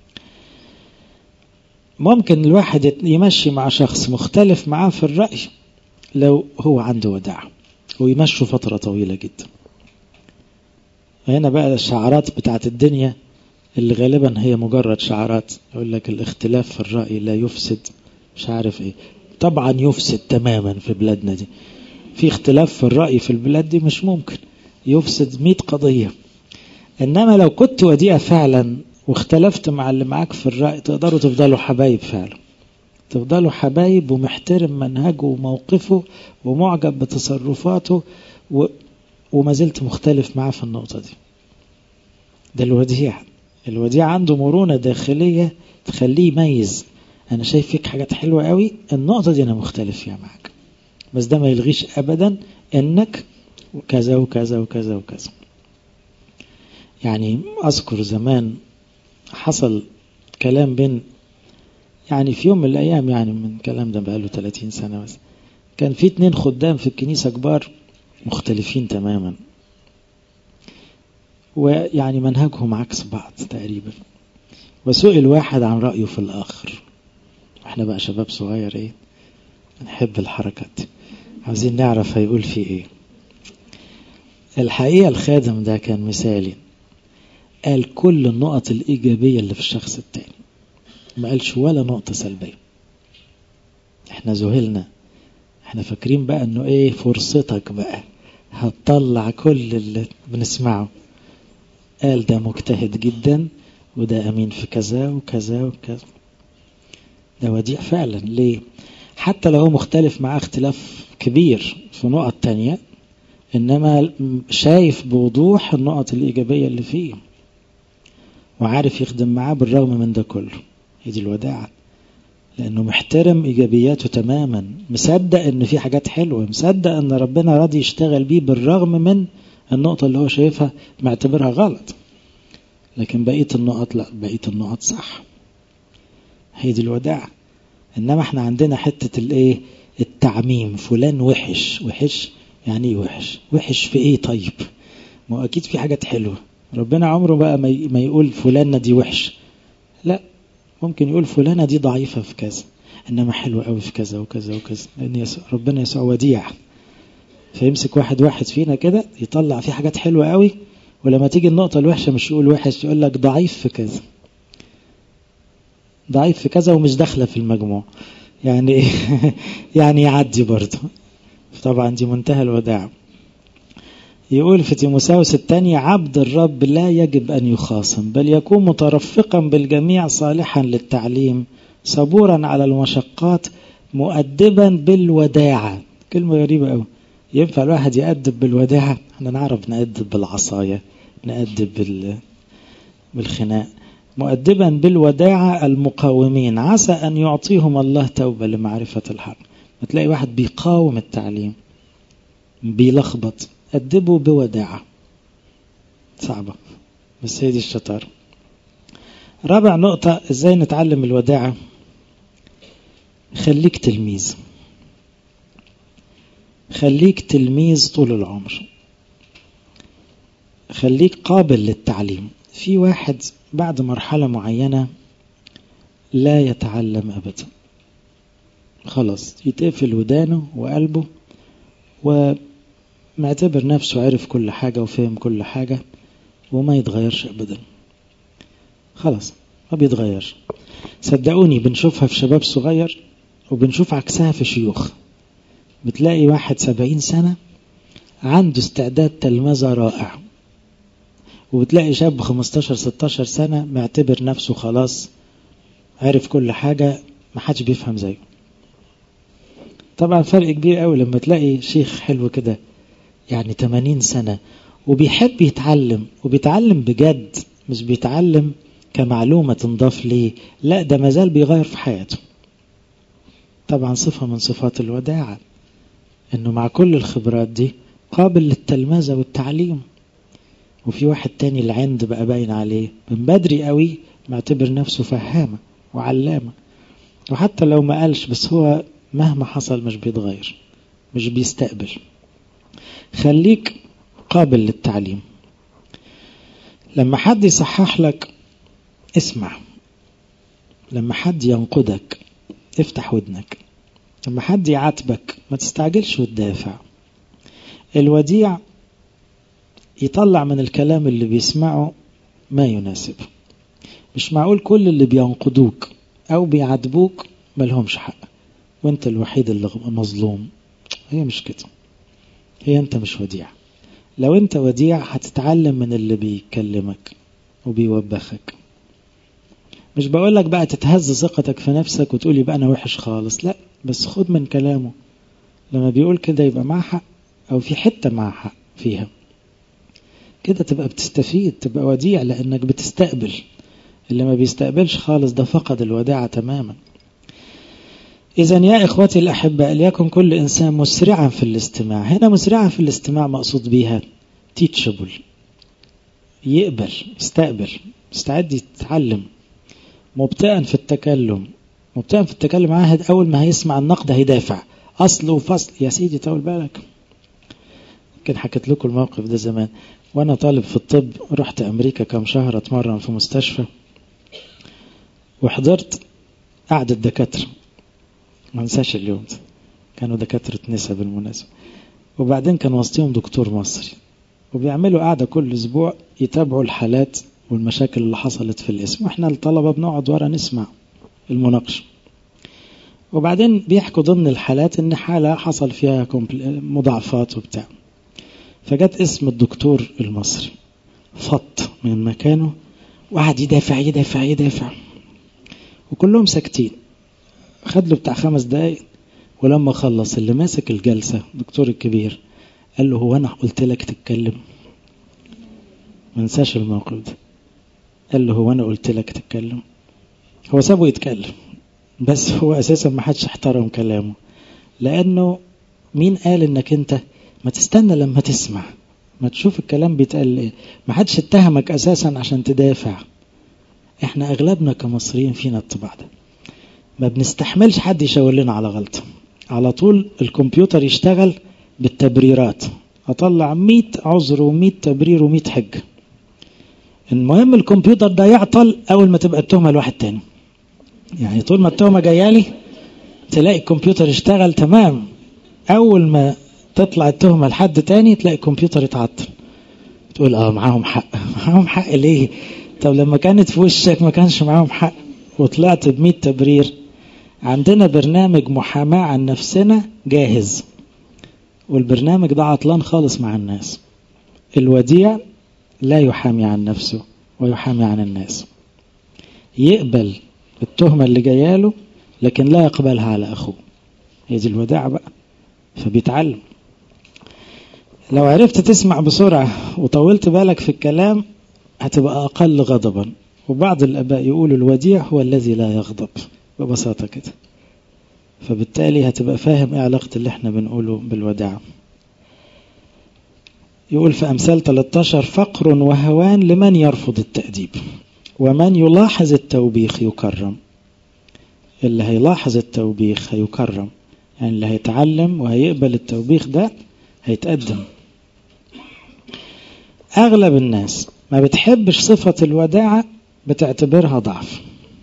ممكن الواحد يمشي مع شخص مختلف معاه في الرأي لو هو عنده وداع، ويمشوا فترة طويلة جدا. هنا بقى الشعارات بتاعت الدنيا اللي غالبا هي مجرد شعارات، يقول لك الاختلاف في الرأي لا يفسد مش عارف ايه. طبعا يفسد تماما في بلادنا دي، في اختلاف في الرأي في البلاد دي مش ممكن يفسد 100 قضية. انما لو كنت وديع فعلا واختلفت مع اللي معاك في الرأي، تقدروا تفضلوا حبايب فعلا، تفضلوا حبايب ومحترم منهجه وموقفه ومعجب بتصرفاته وما زلت مختلف معاه في النقطة دي. ده الوديع. الوديع عنده مرونة داخلية تخليه يميز، أنا شايف فيك حاجات حلوة قوي، النقطة دي أنا مختلف فيها معك، بس ده ما يلغيش أبدا إنك كذا وكذا وكذا وكذا. يعني أذكر زمان حصل كلام بين، يعني في يوم من الأيام، يعني من كلام ده بقاله 30 سنة بس، كان في 2 خدام في الكنيسة كبار مختلفين تماما، ويعني منهجهم عكس بعض تقريبا، وسئل واحد عن رأيه في الآخر. احنا بقى شباب صغير ايه، نحب الحركات، عاوزين نعرف هيقول في ايه. الحقيقة الخادم ده كان مثالي، قال كل النقط الإيجابية اللي في الشخص التاني، ما قالش ولا نقطة سلبية. احنا ذهلنا، احنا فاكرين بقى انه ايه فرصتك بقى هتطلع كل اللي بنسمعه. قال ده مجتهد جدا، وده أمين في كذا وكذا وكذا. ده وديع فعلا. ليه؟ حتى لو هو مختلف معاه اختلاف كبير في نقط تانية، إنما شايف بوضوح النقط الإيجابية اللي فيه، وعارف يخدم معاه بالرغم من ده كله. هي دي الوداعة، لأنه محترم إيجابياته تماما، مصدق إن في حاجات حلوة، مصدق إن ربنا راضي يشتغل بيه بالرغم من النقطة اللي هو شايفها معتبرها غلط، لكن بقية النقط لا، بقية النقط صح. هي دي الوداعة. إنما احنا عندنا حتة الايه، التعميم، فلان وحش. وحش يعني ايه وحش؟ وحش في ايه طيب؟ ما اكيد في حاجات حلوة. ربنا عمره بقى ما يقول فلانة دي وحش، لا، ممكن يقول فلانة دي ضعيفة في كذا، إنما حلوة قوي في كذا وكذا وكذا، لأن ربنا يسوع وديع، فيمسك واحد فينا كده يطلع فيه حاجات حلوة قوي، ولما تيجي النقطة الوحشة مش يقول وحش، يقول لك ضعيف في كذا، ضعيف في كذا ومش داخلة في المجموع، يعني يعني يعدي برضه. طبعا دي منتهى الوداع. يقول في تيموثاوس الثانية: عبد الرب لا يجب أن يخاصم، بل يكون مترفقا بالجميع، صالحا للتعليم، صبورا على المشقات، مؤدبا بالوداعة. كلمة غريبة أوي، ينفع الواحد يأدب بالوداعة؟ احنا نعرف نأدب بالعصاية، نأدب بالخناق. مؤدبا بالوداعة المقاومين، عسى أن يعطيهم الله توبة لمعرفة الحق. ما تلاقي واحد بيقاوم التعليم، بيلخبط، أدبه بوداعة. صعبة، بس هي دي الشطارة. رابع نقطة، ازاي نتعلم الوداعة؟ خليك تلميذ، خليك تلميذ طول العمر، خليك قابل للتعليم. في واحد بعد مرحلة معينة لا يتعلم أبدا، خلاص يتقفل ودانه وقلبه، ومعتبر نفسه عرف كل حاجة وفهم كل حاجة، وما يتغيرش أبدا، خلاص ما بيتغيرش. صدقوني بنشوفها في شباب صغير، وبنشوف عكسها في شيوخ. بتلاقي واحد 70 سنة عنده استعداد تلمذة رائع، وبتلاقي شاب 15-16 سنة معتبر نفسه خلاص عارف كل حاجة، ما حدش بيفهم زيه. طبعا فرق كبير قوي لما تلاقي شيخ حلو كده يعني 80 سنة وبيحب يتعلم، وبيتعلم بجد، مش بيتعلم كمعلومة تنضاف ليه، لا، ده مازال بيغير في حياته. طبعا صفة من صفات الوداعة انه مع كل الخبرات دي قابل للتلمذة والتعليم. وفي واحد تاني العند بقى باين عليه من بدري قوي، معتبر نفسه فهامة، وعلامة. وحتى لو ما قالش بس هو مهما حصل مش بيتغير، مش بيستقبل. خليك قابل للتعليم. لما حد يصحح لك اسمع، لما حد ينقدك افتح ودنك، لما حد يعاتبك ما تستعجلش وتدافع. الوديع يطلع من الكلام اللي بيسمعه ما يناسبه. مش معقول كل اللي بينقدوك أو بيعاتبوك ملهمش حق وانت الوحيد اللي مظلوم. هي مش كده، هي انت مش وديع. لو انت وديع هتتعلم من اللي بيكلمك وبيوبخك. مش بقولك بقى تتهز ثقتك في نفسك وتقول يبقى أنا وحش خالص، لا، بس خد من كلامه لما بيقول كده يبقى معه حق أو في حتة معه حق فيها كده، تبقى بتستفيد، تبقى وديع لأنك بتستقبل. اللي ما بيستقبلش خالص ده فقد الوداعة تماما. إذن يا إخوتي الأحباء ليكن كل إنسان مسرعا في الاستماع. هنا مسرعا في الاستماع مقصود بيها teachable، يقبل، يستقبل، مستعد يتعلم. مبتئا في التكلم، مبتئا في التكلم عاهد أول ما هيسمع النقد هيدافع أصل وفصل. يا سيدي طول بالك، يمكن حكيت لكم الموقف ده زمان وأنا طالب في الطب. رحت أمريكا كم شهر أتمرن في مستشفى، وحضرت قعدة دكاترة ما انساش اليوم ده، كانوا دكاترة نساء بالمناسبة. وبعدين كان وسطهم دكتور مصري، وبيعملوا قعدة كل أسبوع يتابعوا الحالات والمشاكل اللي حصلت في الاسم، واحنا الطلبة بنقعد ورا نسمع المناقشة. وبعدين بيحكوا ضمن الحالات ان حالة حصل فيها مضاعفات وبتاع، فجت اسم الدكتور المصري فط من مكانه وقعد يدافع يدافع يدافع، وكلهم ساكتين. خد له بتاع 5 دقايق، ولما خلص اللي ماسك الجلسة الدكتور الكبير قال له هو أنا قلت لك تتكلم؟ ما نساش الموقف ده. قال له هو أنا قلت لك تتكلم؟ هو سابه يتكلم، بس هو أساسا ما حدش احترم كلامه. لأنه مين قال إنك أنت ما تستنى لما تسمع، ما تشوف الكلام بيتقال إيه. ما حدش اتهمك أساسا عشان تدافع. إحنا أغلبنا كمصريين فينا الطبع ده، ما بنستحملش حد يشاور لنا على غلطة. على طول الكمبيوتر يشتغل بالتبريرات، أطلع 100 عذر و100 تبرير و100 حجة. المهم الكمبيوتر ده يعطل أول ما تبقى التهمة لواحد تاني. يعني طول ما التهمة جايالي تلاقي الكمبيوتر يشتغل تمام، أول ما تطلع التهمة لحد تاني تلاقي الكمبيوتر يتعطل. تقول معاهم حق. معاهم حق ليه؟ طب لما كانت في وشك ما كانش معاهم حق وطلعت ب100 تبرير. عندنا برنامج محاماة عن نفسنا جاهز، والبرنامج ده عطلان خالص مع الناس. الوديع لا يحامي عن نفسه ويحامي عن الناس، يقبل التهمة اللي جاياله لكن لا يقبلها على أخوه. هي دي الوداع بقى، فبيتعلم. لو عرفت تسمع بسرعة وطولت بالك في الكلام هتبقى أقل غضبا. وبعض الآباء يقولوا الوديع هو الذي لا يغضب، ببساطة كده. فبالتالي هتبقى فاهم ايه علاقة اللي احنا بنقوله بالوداع. يقول في أمثال 13 فقر وهوان لمن يرفض التأديب، ومن يلاحظ التوبيخ يكرم. اللي هيلاحظ التوبيخ هيكرم، يعني اللي هيتعلم وهيقبل التوبيخ ده هيتقدم. أغلب الناس ما بتحبش صفة الوداعة، بتعتبرها ضعف.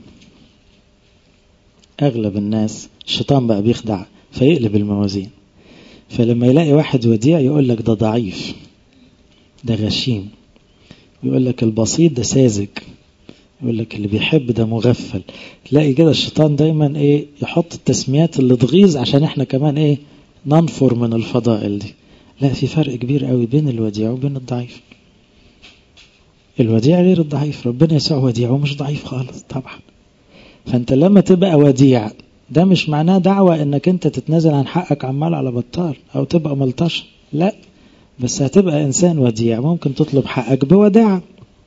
أغلب الناس الشيطان بقى بيخدع فيقلب الموازين، فلما يلاقي واحد وديع يقول لك ده ضعيف، ده غشيم، يقول لك البسيط ده ساذج، يقول لك اللي بيحب ده مغفل. تلاقي كده الشيطان دايما يحط التسميات اللي تغيظ عشان احنا كمان ننفر من الفضائل دي. لا، في فرق كبير قوي بين الوديع وبين الضعيف. الوديع غير الضعيف. ربنا يسوع وديع ومش ضعيف خالص طبعا. فانت لما تبقى وديع ده مش معناه دعوة انك انت تتنازل عن حقك عمال على بطال او تبقى ملطش، لا، بس هتبقى انسان وديع ممكن تطلب حقك بوداعة،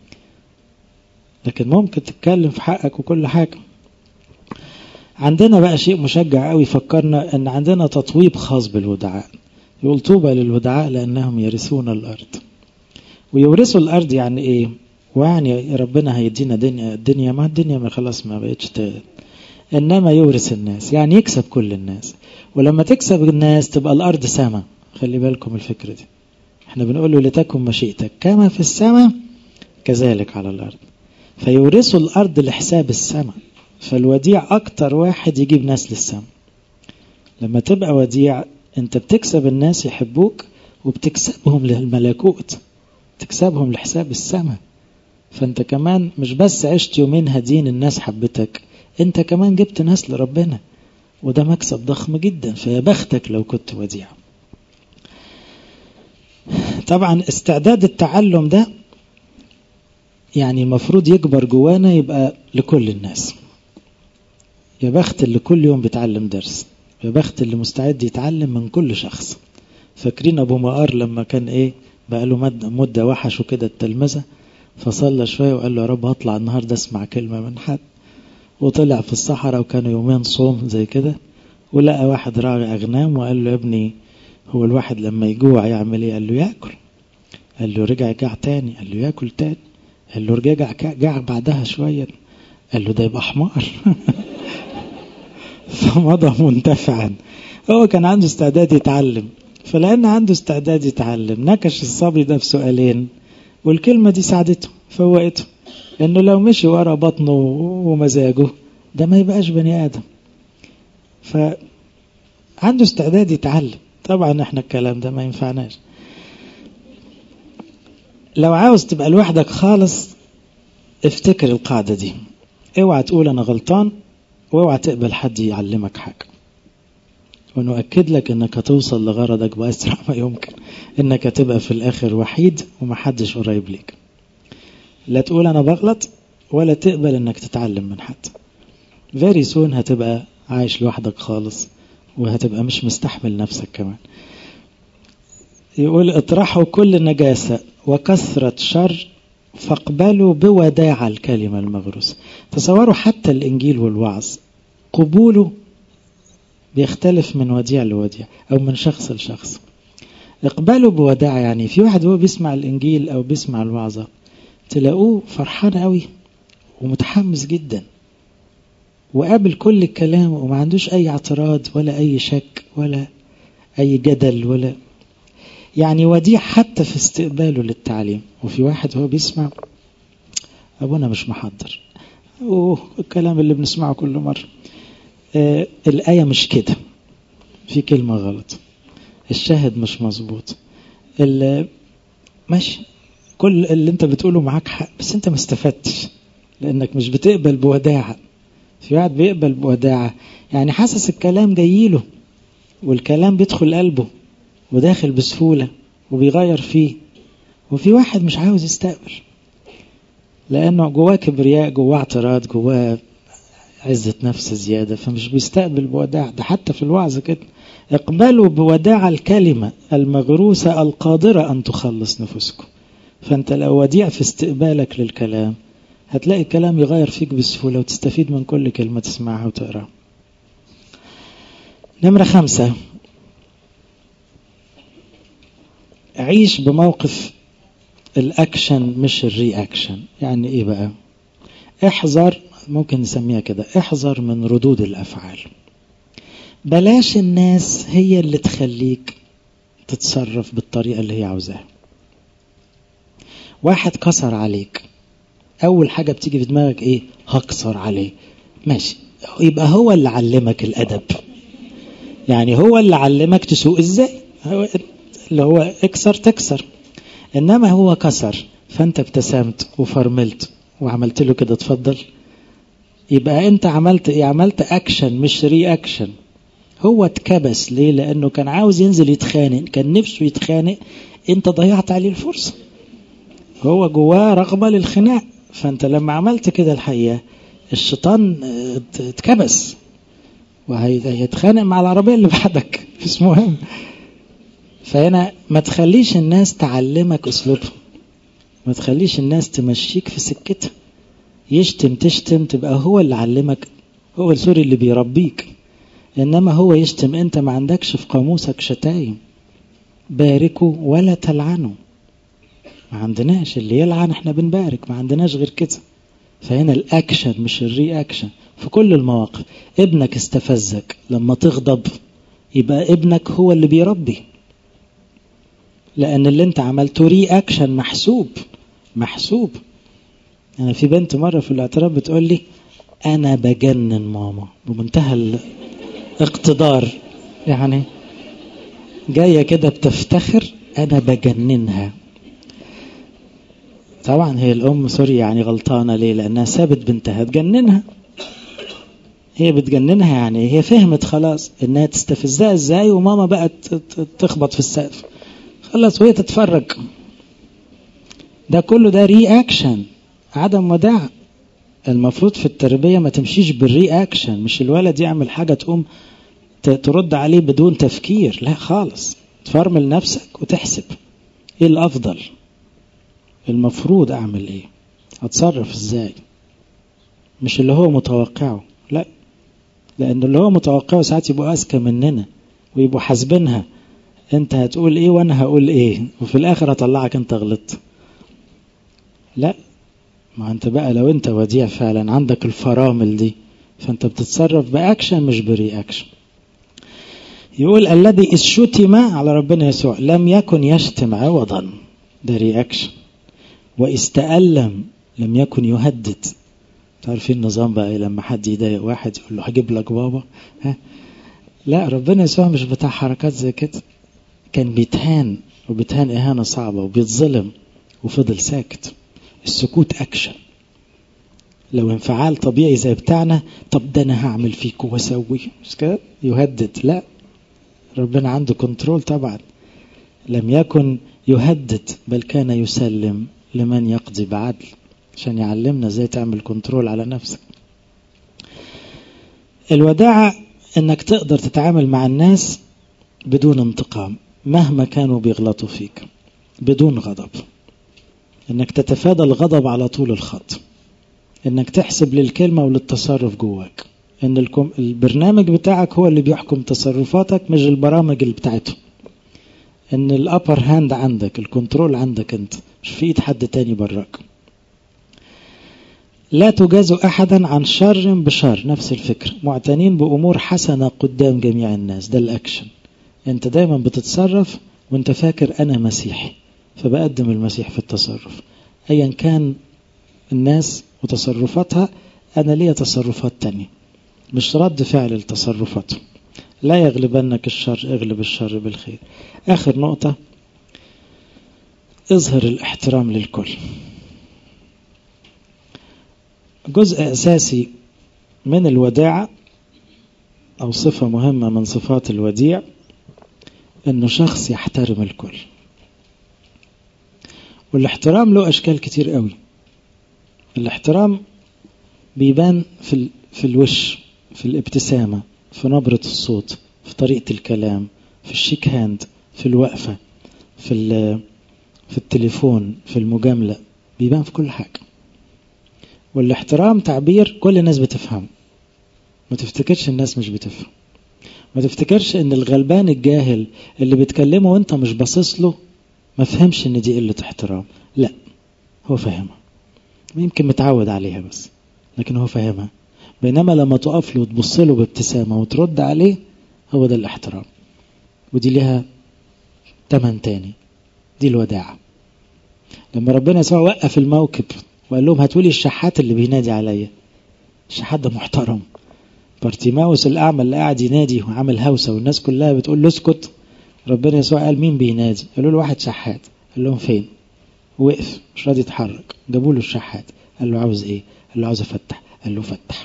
لكن ممكن تتكلم في حقك وكل حاجة. عندنا بقى شيء مشجع قوي، فكرنا ان عندنا تطويب خاص بالودعاء. يقول طوبى للودعاء لانهم يرثون الارض. ويورثوا الارض يعني ايه؟ ويعني ربنا هيدينا الدنيا ما الدنيا ما خلاص ما بقتش إنما يورث الناس، يعني يكسب كل الناس. ولما تكسب الناس تبقى الأرض سما. خلي بالكم الفكرة دي، احنا بنقول له لتكن مشيئتك كما في السماء كذلك على الأرض. فيورثوا الأرض لحساب السماء. فالوديع أكتر واحد يجيب ناس للسماء. لما تبقى وديع انت بتكسب الناس يحبوك، وبتكسبهم للملكوت، تكسبهم لحساب السماء. فانت كمان مش بس عشت يومين هدين الناس حبتك، انت كمان جبت ناس لربنا، وده مكسب ضخم جدا. فيا بختك لو كنت وديع. طبعا استعداد التعلم ده يعني المفروض يكبر جوانا، يبقى لكل الناس. يا بخت اللي كل يوم بيتعلم درس، يا بخت اللي مستعد يتعلم من كل شخص. فاكرين ابو مقار لما كان بقى له مدة وحش وكده التلمذة، فصلى شوية وقال له يا رب هطلع النهاردة اسمع كلمة من حد. وطلع في الصحراء وكانوا يومين صوم زي كده، ولقى واحد راعي أغنام وقال له يا ابني هو الواحد لما يجوع يعمل ايه؟ قال له يأكل. قال له رجع جاع تاني. قال له يأكل تاني. قال له رجع جاع بعدها شوية. قال له ده يبقى حمار. فمضى منتفعا. هو كان عنده استعداد يتعلم، فلأن عنده استعداد يتعلم نكش الصبي ده بسؤالين، والكلمة دي ساعدته فوقته. لأنه لو مشي ورا بطنه ومزاجه ده ما يبقاش بني آدم. فعنده استعداد يتعلم. طبعا احنا الكلام ده ما ينفعناش. لو عاوز تبقى لوحدك خالص افتكر القاعدة دي، اوعى تقول انا غلطان، واوعى تقبل حد يعلمك حاجة. ونؤكد لك انك هتوصل لغرضك بأسرع ما يمكن، انك هتبقى في الاخر وحيد ومحدش قريب ليك. لا تقول انا بغلط، ولا تقبل انك تتعلم من حد. very soon هتبقى عايش لوحدك خالص، وهتبقى مش مستحمل نفسك كمان. يقول اطرحوا كل نجاسة وكثرة شر، فاقبلوا بوداع الكلمة المغروسة. تصوروا حتى الإنجيل والوعظ قبوله بيختلف من وديع لوديع أو من شخص لشخص. اقبلوا بوداع يعني في واحد هو بيسمع الإنجيل أو بيسمع الوعظة تلاقوه فرحان قوي ومتحمس جدا، وقابل كل الكلام وما عندوش أي اعتراض ولا أي شك ولا أي جدل ولا يعني وديع حتى في استقباله للتعليم. وفي واحد هو بيسمع أبونا مش محضر، الكلام اللي بنسمعه كل مرة، الآية مش كده، في كلمة غلط، الشاهد مش مظبوط، ماشي كل اللي انت بتقوله معاك حق، بس انت ما استفدتش لأنك مش بتقبل بوداعة. في واحد بيقبل بوداعة يعني حاسس الكلام جايله والكلام بيدخل قلبه وداخل بسهولة وبيغير فيه. وفي واحد مش عاوز يستقبل لأنه جواه كبرياء، جواه اعتراض، جواه عزة نفس زيادة، فمش بيستقبل بوداع. ده حتى في الوعظ كده، اقبلوا بوداع الكلمة المغروسة القادرة أن تخلص نفسكم. فأنت لو وديع في استقبالك للكلام هتلاقي الكلام يغير فيك بسهولة وتستفيد من كل كلمة تسمعها وتقراها. نمرة 5، عيش بموقف الأكشن مش الرياكشن. يعني إيه بقى؟ احذر، ممكن نسميها كده، احذر من ردود الأفعال. بلاش الناس هي اللي تخليك تتصرف بالطريقة اللي هي عاوزاها. واحد كسر عليك، أول حاجة بتيجي في دماغك إيه؟ هكسر عليه. ماشي، يبقى هو اللي علمك الأدب، يعني هو اللي علمك تسوق إزاي، اللي هو اكسر تكسر. إنما هو كسر فأنت ابتسمت وفرملت وعملت له كده اتفضل، يبقى أنت عملت إيه؟ عملت أكشن مش رياكشن. هو اتكبس ليه؟ لأنه كان عاوز ينزل يتخانق، كان نفسه يتخانق، أنت ضيعت عليه الفرصة. هو جواه رغبة للخناق، فأنت لما عملت كده الحقيقة الشيطان اتكبس وهيتخانق مع العربية اللي بعدك، مش مهم. فهنا ما تخليش الناس تعلمك أسلوبهم، ما تخليش الناس تمشيك في سكتها. يشتم تشتم تبقى هو اللي علمك، هو السوري اللي بيربيك. إنما هو يشتم أنت ما عندكش في قاموسك شتايم. باركوا ولا تلعنوا. ما عندناش اللي يلعن، احنا بنبارك، ما عندناش غير كده. فهنا الأكشن مش الري أكشن في كل المواقف. ابنك استفزك، لما تغضب يبقى ابنك هو اللي بيربي، لأن اللي انت عملته ري أكشن محسوب. أنا في بنت مرة في الاعتراف بتقول لي أنا بجنن ماما، بمنتهى الاقتدار، يعني جاية كده بتفتخر أنا بجننها. طبعا هي الأم سوري يعني غلطانة، ليه؟ لأنها سابت بنتها تجننها. هي بتجننها يعني هي فهمت خلاص إنها تستفزها إزاي، وماما بقت تخبط في السقف خلاص وهي تتفرج. ده كله ده ري أكشن، عدم وداع. المفروض في التربية ما تمشيش بالري أكشن، مش الولد يعمل حاجة تقوم ترد عليه بدون تفكير، لا خالص. تفرمل نفسك وتحسب ايه الافضل، المفروض اعمل ايه، اتصرف ازاي، مش اللي هو متوقعه. لا، لان اللي هو متوقعه ساعات يبقوا اذكى مننا ويبقوا حاسبينها، انت هتقول ايه وانا هقول ايه، وفي الاخر هطلعك انت غلطت. لا، ما انت بقى لو انت وديع فعلا عندك الفرامل دي، فانت بتتصرف باكشن مش بري اكشن. يقول الذي إذ شتم على ربنا يسوع لم يكن يشتم عوضا، ده رياكشن. واستألم لم يكن يهدد. تعرفين النظام بقى لما حد يضايق واحد يقول له هجيب لك بابا، ها؟ لا، ربنا يسوع مش بتاع حركات زي كده. كان بيتهان، وبيتهان إهانة صعبة، وبيتظلم وفضل ساكت. السكوت أكشن. لو انفعال طبيعي زي بتاعنا، طب ده أنا هعمل فيك واسوي، مش كده يهدد. لا، ربنا عنده كنترول طبعا. لم يكن يهدد بل كان يسلم لمن يقضي بعدل، عشان يعلمنا ازاي تعمل كنترول على نفسك. الوداعة انك تقدر تتعامل مع الناس بدون انتقام مهما كانوا بيغلطوا فيك، بدون غضب. انك تتفادى الغضب على طول الخط، انك تحسب للكلمة وللتصرف جواك، ان البرنامج بتاعك هو اللي بيحكم تصرفاتك مش البرامج اللي بتاعته. ان الابر هاند عندك، الكنترول عندك انت، مش في ايد حد تاني براك. لا تجازوا احدا عن شر بشر، نفس الفكرة. معتنين بامور حسنة قدام جميع الناس، ده الاكشن. انت دايما بتتصرف وانت فاكر انا مسيحي، فبقدم المسيح في التصرف ايا كان الناس وتصرفاتها. انا ليا تصرفات تانية، مش رد فعل التصرفات. لا يغلبنك الشر، اغلب الشر بالخير. آخر نقطة، اظهر الاحترام للكل. جزء أساسي من الوداعة أو صفة مهمة من صفات الوديع إنه شخص يحترم الكل. والاحترام له أشكال كتير قوي. الاحترام بيبان في الوش، في الابتسامة، في نبرة الصوت، في طريقة الكلام، في الشيك هاند، في الوقفة، في التليفون، في المجاملة، بيبان في كل حاجة. والاحترام تعبير كل الناس بتفهم. ما تفتكرش الناس مش بتفهم. ما تفتكرش ان الغلبان الجاهل اللي بتكلمه وانت مش باصص له ما فهمش ان دي قلة احترام. لا، هو فاهمها، يمكن متعود عليها بس، لكن هو فاهمها. بينما لما تقف له وتبص له بابتسامة وترد عليه، هو ده الاحترام. ودي لها تمن تاني، دي الوداعة. لما ربنا يسوع وقف الموكب وقال لهم هاتولي الشحات اللي بينادي عليا، الشحات ده محترم. بارتيماوس الأعمى اللي قاعد ينادي وعمل هوسة والناس كلها بتقول له اسكت، ربنا يسوع قال مين بينادي؟ قالوا له واحد شحات. قال لهم فين؟ وقف مش راضي يتحرك. جابوا له الشحات، قال له عاوز ايه؟ قال له عاوز افتح. قال له فتح.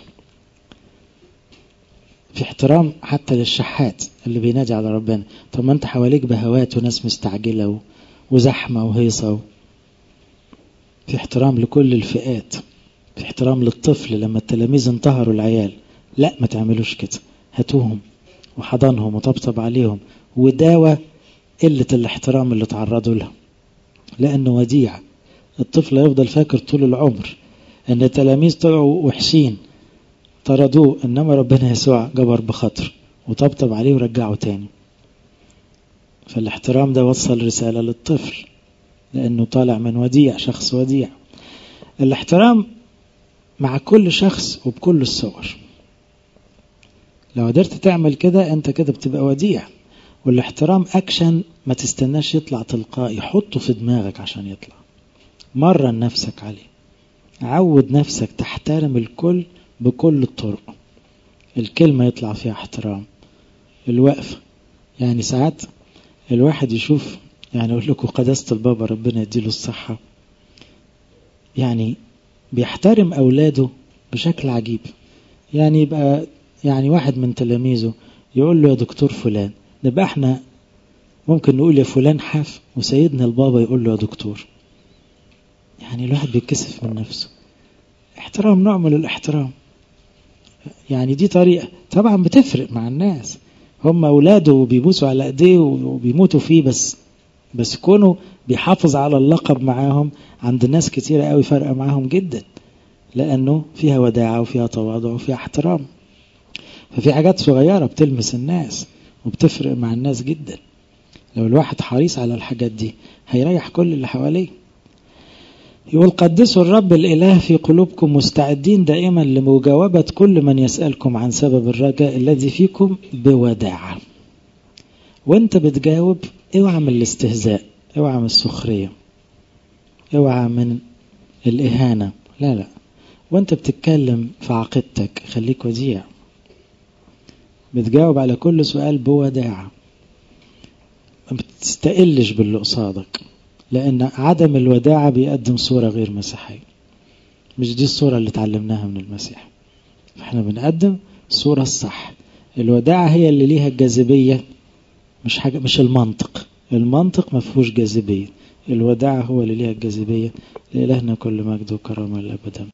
في احترام حتى للشحات اللي بينادي على ربنا. طب ما انت حواليك بهوات وناس مستعجلة وزحمة وهيصة. في احترام لكل الفئات. في احترام للطفل لما التلاميذ انتهروا العيال، لا ما تعملوش كده، هاتوهم وحضنهم وطبطب عليهم وداوى قلة الاحترام اللي تعرضوا لها، لأنه وديع. الطفل يفضل فاكر طول العمر أن التلاميذ طلعوا وحشين طردوه، إنما ربنا يسوع جبر بخاطر وطبطب عليه ورجعه تاني. فالاحترام ده وصل رسالة للطفل لأنه طالع من وديع، شخص وديع. الاحترام مع كل شخص وبكل الصور. لو قدرت تعمل كده أنت كده بتبقى وديع. والاحترام أكشن، ما تستناش يطلع تلقائي، حطه في دماغك عشان يطلع. مرن نفسك عليه، عود نفسك تحترم الكل بكل الطرق. الكلمة يطلع فيها احترام، الوقف. يعني ساعات الواحد يشوف، يعني أقول لكم قداسة البابا ربنا يديله الصحة، يعني بيحترم أولاده بشكل عجيب. يعني يبقى يعني واحد من تلاميذه يقول له يا دكتور فلان، نبقى احنا ممكن نقول يا فلان حاف، وسيدنا البابا يقول له يا دكتور. يعني الواحد بيتكسف من نفسه. احترام، نوع من الاحترام. يعني دي طريقة طبعا بتفرق مع الناس، هم أولاده وبيبوسوا على ايديه وبيموتوا فيه، بس كونه بيحافظ على اللقب معاهم، عند ناس كتيرة قوي فرقة معاهم جدا، لأنه فيها وداعة وفيها تواضع وفيها احترام. ففي حاجات صغيرة بتلمس الناس وبتفرق مع الناس جدا. لو الواحد حريص على الحاجات دي هيريح كل اللي حواليه. يقول قدسوا الرب الإله في قلوبكم، مستعدين دائما لمجاوبة كل من يسألكم عن سبب الرجاء الذي فيكم بوداعة. وانت بتجاوب اوعى من الاستهزاء، اوعى من السخرية، اوعى من الإهانة، لا. وانت بتتكلم في عقيدتك خليك وديع، بتجاوب على كل سؤال بوداعة، ما بتستقلش باللي قصادك، لأن عدم الوداعة بيقدم صورة غير مسيحية. مش دي الصورة اللي تعلمناها من المسيح. احنا بنقدم الصورة الصح. الوداعة هي اللي ليها الجاذبية، مش المنطق ما فيهوش جاذبية. الوداعة هو اللي ليها الجاذبية. لإلهنا كل مجد وكرامة الأبد.